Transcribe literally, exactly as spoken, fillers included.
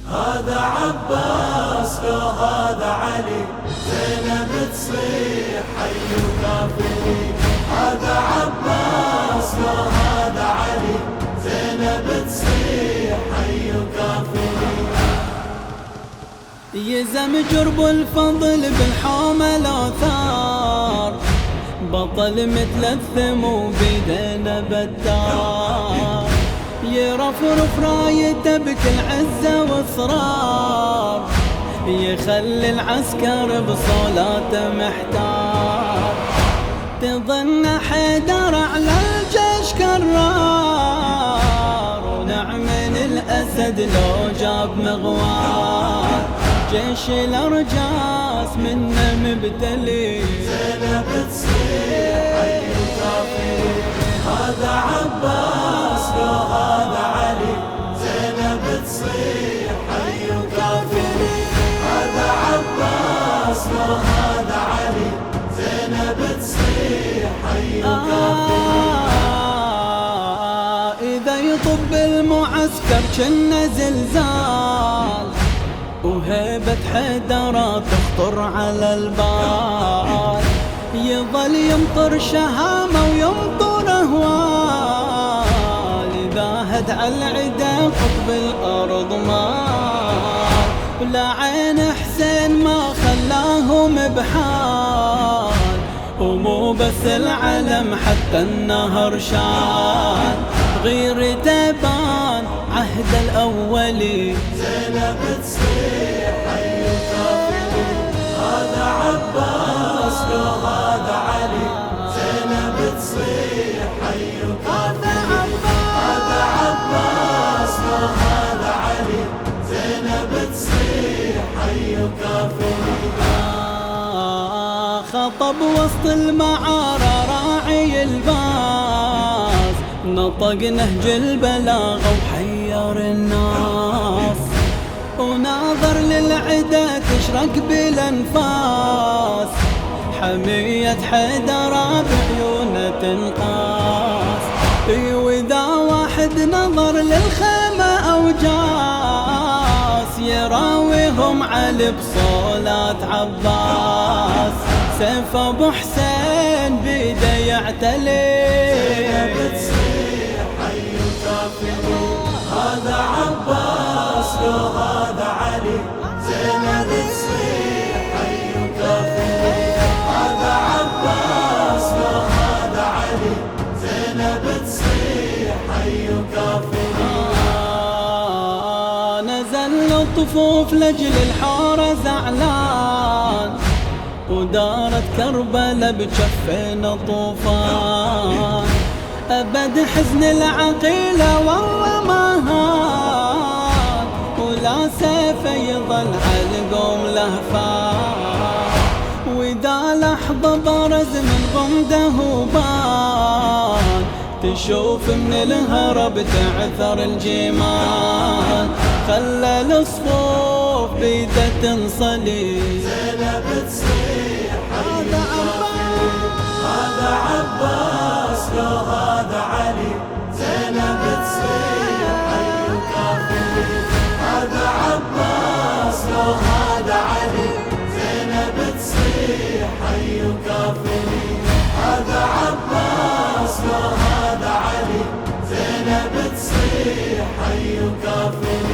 هذا عباس لو هذا علي، زينب تصيح حي وكافري. هذا عباس لو هذا علي، زينب تصيح حي وكافري. يزم جرب الفضل بالحومة لو ثار، بطل مثل الثمو بيدنا بالدار. يرفرف رايته بكل عزة واصرار، يخلي العسكر بصولاته محتار. تظن حيدر على الجيش كرار، ونعم الأسد لو جاب مغوار. جيش الأرجاس منه مبتلي، زينب تصيح حي وكافري. هذا عباس لو هذا علي، زينب تصيح حي وكافري. هذا عباس لو هذا علي، زينب تصيح حي وكافري. آه إذا يطب المعسكر كنا زلزال، وهيبة حيدرة تخطر على البال. يظل يمطر شهامة ويمطر أهوال، إذا هد على العدا قطب الأرض مال. ولا عين حسين ما خلاهم بحال، ومو بس العلم حتى النهر شال. غيرته بان عهد الأولي، زينب تصيح حي وكافري. هذا عباس لو هذا علي، زينب تصيح حي وكافري. هذا عباس لو هذا علي، زينب تصيح حي وكافري. آه خطب وسط المعارة راعي الباس، نطق نهج البلاغة وحير الناس. وناظر للعدا تشرق بالانفاس، حمية حيدرة بعيونه تنقاس. واذا واحد نظر للخيمة او جاس، يراويهم علي بصولات عباس. سيف ابو حسين بيده يعتلي، زينب تصيح حي وكافري. هذا عباس لو هذا علي، زينب تصيح حي وكافري. هذا عباس لو هذا علي، زينب تصيح حي وكافري. آه نزل الطفوف لجل الحارة زعلان، ودارت كربلة بجفين طوفان. أبد حزن العقيلة والله ما هان، ولا سيف يظل عالقوم لهفان. وإذا لحظة برز من غمده بان، تشوف من الهرب تعثر الجيمان. خلى الصفوف بيده تنصلي، زينب تصيح حي وكافري. هذا عباس لو هذا علي، زينب تصيح حي وكافري. هذا عباس لو هذا علي، زينب تصيح حي وكافري. هذا عباس لو هذا علي، زينب تصيح حي وكافري.